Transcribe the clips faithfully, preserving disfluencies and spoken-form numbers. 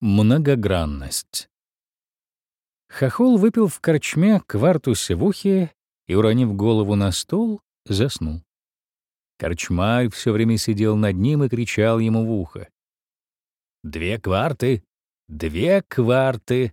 Многогранность. Хохол выпил в корчме кварту севухи и, уронив голову на стол, заснул. Корчмарь все время сидел над ним и кричал ему в ухо: «Две кварты! Две кварты!»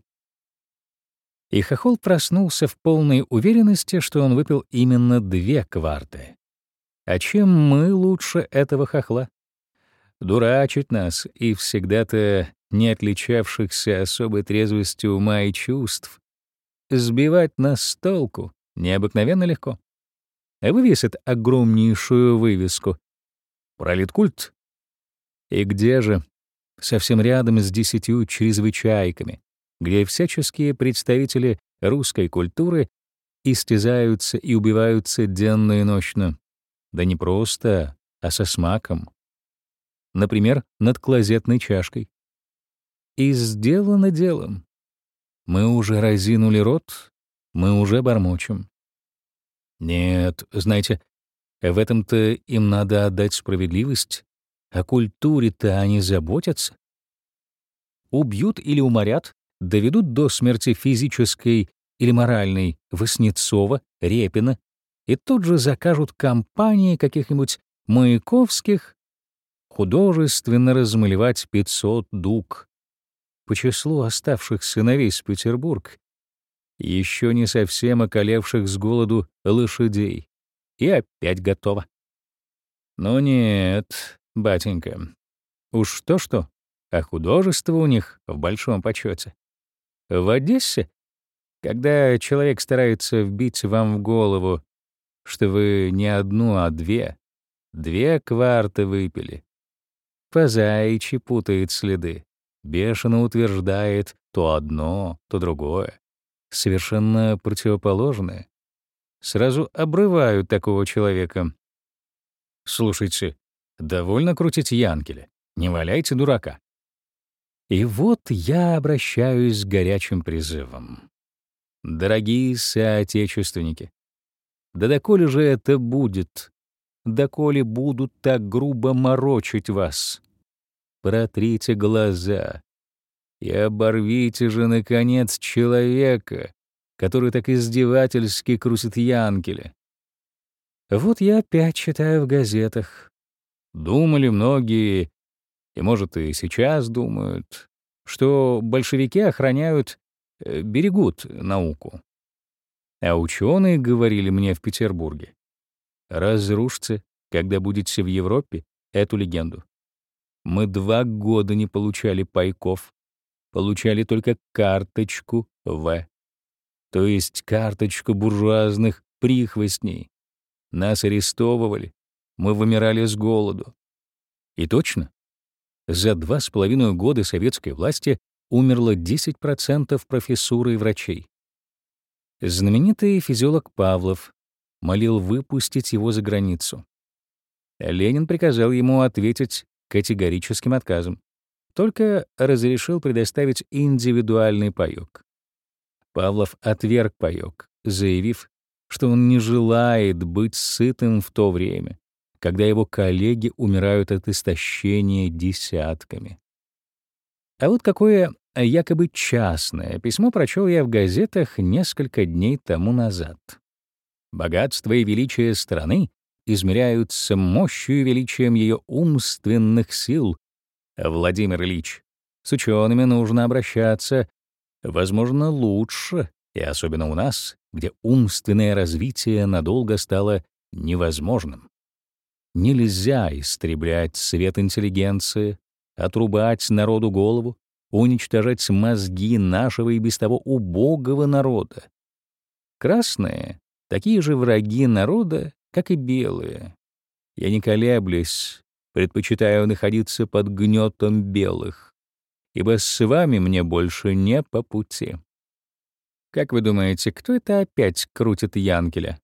И хохол проснулся в полной уверенности, что он выпил именно две кварты. А чем мы лучше этого хохла? Дурачить нас и всегда-то не отличавшихся особой трезвостью ума и чувств, сбивать нас с толку необыкновенно легко. Вывесит огромнейшую вывеску «Пролеткульт». И где же? Совсем рядом с десятью чрезвычайками, где всяческие представители русской культуры истязаются и убиваются денно и ночно. Да не просто, а со смаком. Например, над клозетной чашкой. И сделано делом. Мы уже разинули рот, мы уже бормочем. Нет, знаете, в этом-то им надо отдать справедливость. О культуре-то они заботятся. Убьют или уморят, доведут до смерти физической или моральной Васнецова, Репина, и тут же закажут компании каких-нибудь Маяковских художественно размалевать пятьсот дуг. По числу оставшихся на весь Петербург, еще не совсем околевших с голоду лошадей. И опять готово. Но нет, батенька, уж то-что, а художество у них в большом почете. В Одессе, когда человек старается вбить вам в голову, что вы не одну, а две, две кварты выпили, по-заячьи путает следы, бешено утверждает то одно, то другое, совершенно противоположное. Сразу обрывают такого человека. Слушайте, довольно крутить янкеля, не валяйте дурака. И вот я обращаюсь с горячим призывом. Дорогие соотечественники, да доколе же это будет? Доколе будут так грубо морочить вас? Протрите глаза и оборвите же, наконец, человека, который так издевательски крутит янкеля. Вот я опять читаю в газетах. Думали многие, и, может, и сейчас думают, что большевики охраняют, э, берегут науку. А ученые говорили мне в Петербурге: разрушьте, когда будете в Европе, эту легенду. Мы два года не получали пайков, получали только карточку В, то есть карточку буржуазных прихвостней. Нас арестовывали, мы вымирали с голоду. И точно, за два с половиной года советской власти умерло десять процентов профессуры и врачей. Знаменитый физиолог Павлов молил выпустить его за границу. Ленин приказал ему ответить категорическим отказом, только разрешил предоставить индивидуальный паёк. Павлов отверг паёк, заявив, что он не желает быть сытым в то время, когда его коллеги умирают от истощения десятками. А вот какое якобы частное письмо прочел я в газетах несколько дней тому назад. Богатство и величие страны измеряются мощью и величием ее умственных сил. Владимир Ильич, с учеными нужно обращаться, возможно, лучше, и особенно у нас, где умственное развитие надолго стало невозможным. Нельзя истреблять свет интеллигенции, отрубать народу голову, уничтожать мозги нашего и без того убогого народа. Красные — такие же враги народа, как и белые. Я не колеблюсь, предпочитаю находиться под гнетом белых, ибо с вами мне больше не по пути. Как вы думаете, кто это опять крутит янкеля?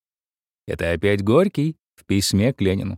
Это опять Горький в письме к Ленину.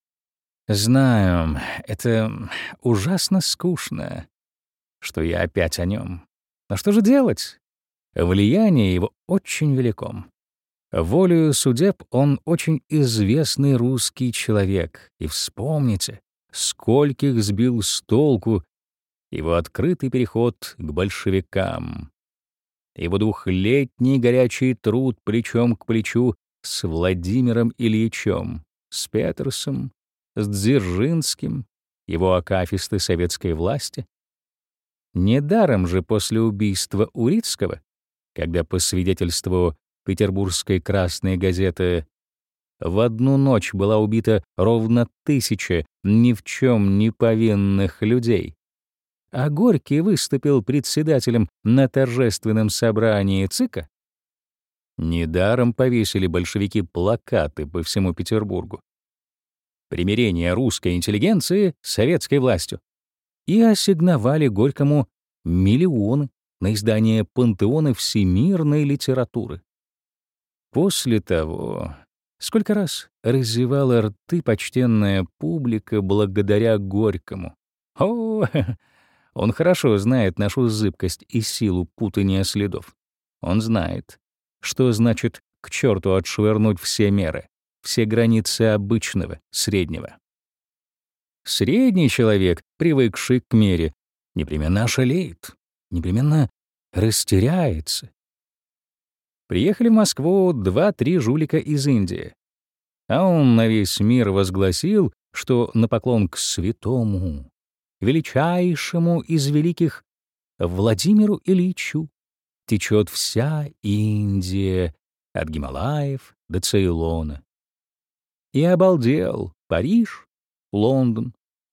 Знаю, это ужасно скучно, что я опять о нем. Но что же делать? Влияние его очень велико. Волею судеб он очень известный русский человек. И вспомните, скольких сбил с толку его открытый переход к большевикам, его двухлетний горячий труд плечом к плечу с Владимиром Ильичем, с Петерсом, с Дзержинским, его акафисты советской власти. Недаром же после убийства Урицкого, когда по свидетельству Петербургской красной газеты в одну ночь была убита ровно тысяча ни в чем не повинных людей, а Горький выступил председателем на торжественном собрании ЦИКа, недаром повесили большевики плакаты по всему Петербургу. Примирение русской интеллигенции с советской властью. И ассигновали Горькому миллионы на издание пантеона всемирной литературы. После того, сколько раз разевала рты почтенная публика благодаря Горькому. О, он хорошо знает нашу зыбкость и силу путания следов. Он знает, что значит к черту отшвырнуть все меры, все границы обычного, среднего. Средний человек, привыкший к мере, непременно ошалеет, непременно растеряется. Приехали в Москву два-три жулика из Индии, а он на весь мир возгласил, что на поклон к святому, величайшему из великих Владимиру Ильичу течет вся Индия от Гималаев до Цейлона. И обалдел Париж, Лондон.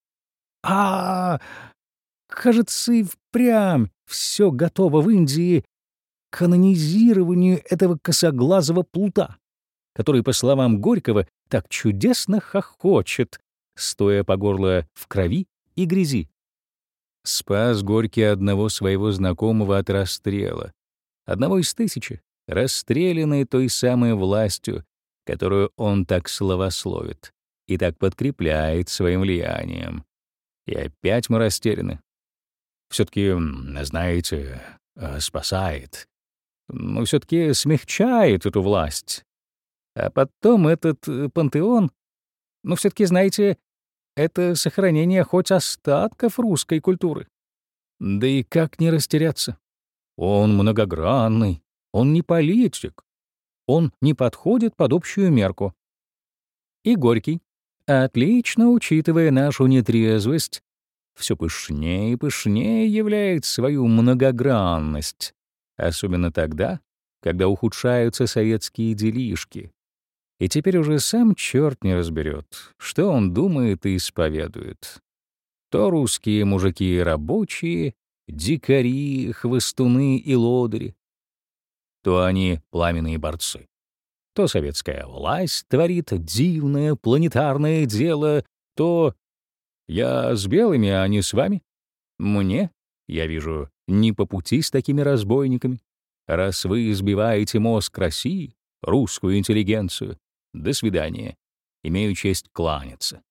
А, кажется, и впрямь все готово в Индии к канонизированию этого косоглазого плута, который, по словам Горького, так чудесно хохочет, стоя по горло в крови и грязи. Спас Горький одного своего знакомого от расстрела, одного из тысячи, расстрелянный той самой властью, которую он так славословит и так подкрепляет своим влиянием. И опять мы растеряны. Все-таки, знаете, спасает. Но все-таки смягчает эту власть. А потом этот пантеон, ну, все-таки, знаете, это сохранение хоть остатков русской культуры. Да и как не растеряться? Он многогранный, он не политик, он не подходит под общую мерку. И Горький, отлично учитывая нашу нетрезвость, все пышнее и пышнее являет свою многогранность, особенно тогда, когда ухудшаются советские делишки. И теперь уже сам черт не разберет, что он думает и исповедует. То русские мужики и рабочие, дикари, хвостуны и лодыри, то они пламенные борцы. То советская власть творит дивное планетарное дело, то я с белыми, а не с вами. Мне, я вижу, не по пути с такими разбойниками. Раз вы избиваете мозг России, русскую интеллигенцию, до свидания. Имею честь кланяться.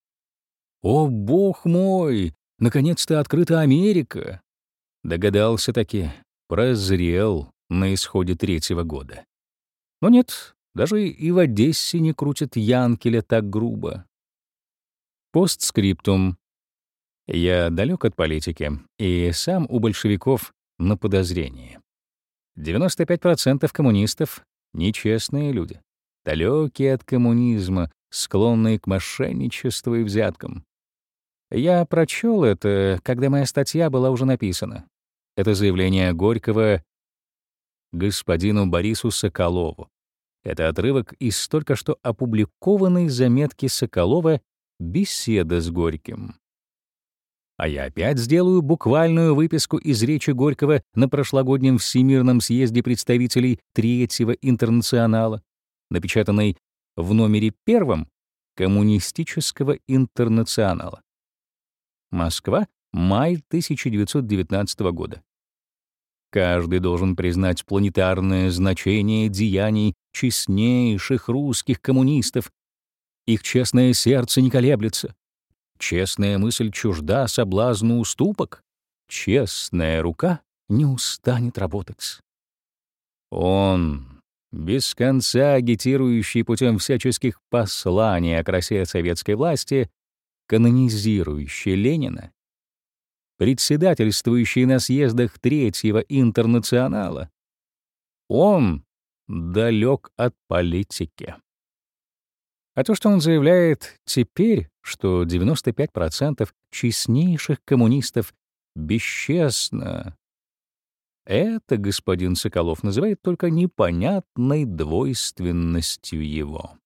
О, бог мой! Наконец-то открыта Америка! Догадался-таки, прозрел на исходе третьего года. Но нет, даже и в Одессе не крутят Янкеля так грубо. Постскриптум. Я далек от политики, и сам у большевиков на подозрении. девяносто пять процентов коммунистов — нечестные люди, далекие от коммунизма, склонные к мошенничеству и взяткам. Я прочел это, когда моя статья была уже написана. Это заявление Горького господину Борису Соколову. Это отрывок из только что опубликованной заметки Соколова «Беседа с Горьким». А я опять сделаю буквальную выписку из речи Горького на прошлогоднем Всемирном съезде представителей Третьего интернационала, напечатанной в номере первом Коммунистического интернационала. Москва, май тысяча девятьсот девятнадцатого года. Каждый должен признать планетарное значение деяний честнейших русских коммунистов. Их честное сердце не колеблется. Честная мысль чужда соблазну уступок. Честная рука не устанет работать. Он, без конца агитирующий путем всяческих посланий о красе советской власти, канонизирующий Ленина, председательствующий на съездах Третьего интернационала. Он далек от политики. А то, что он заявляет теперь, что девяносто пять процентов честнейших коммунистов бесчестно, это господин Соколов называет только непонятной двойственностью его.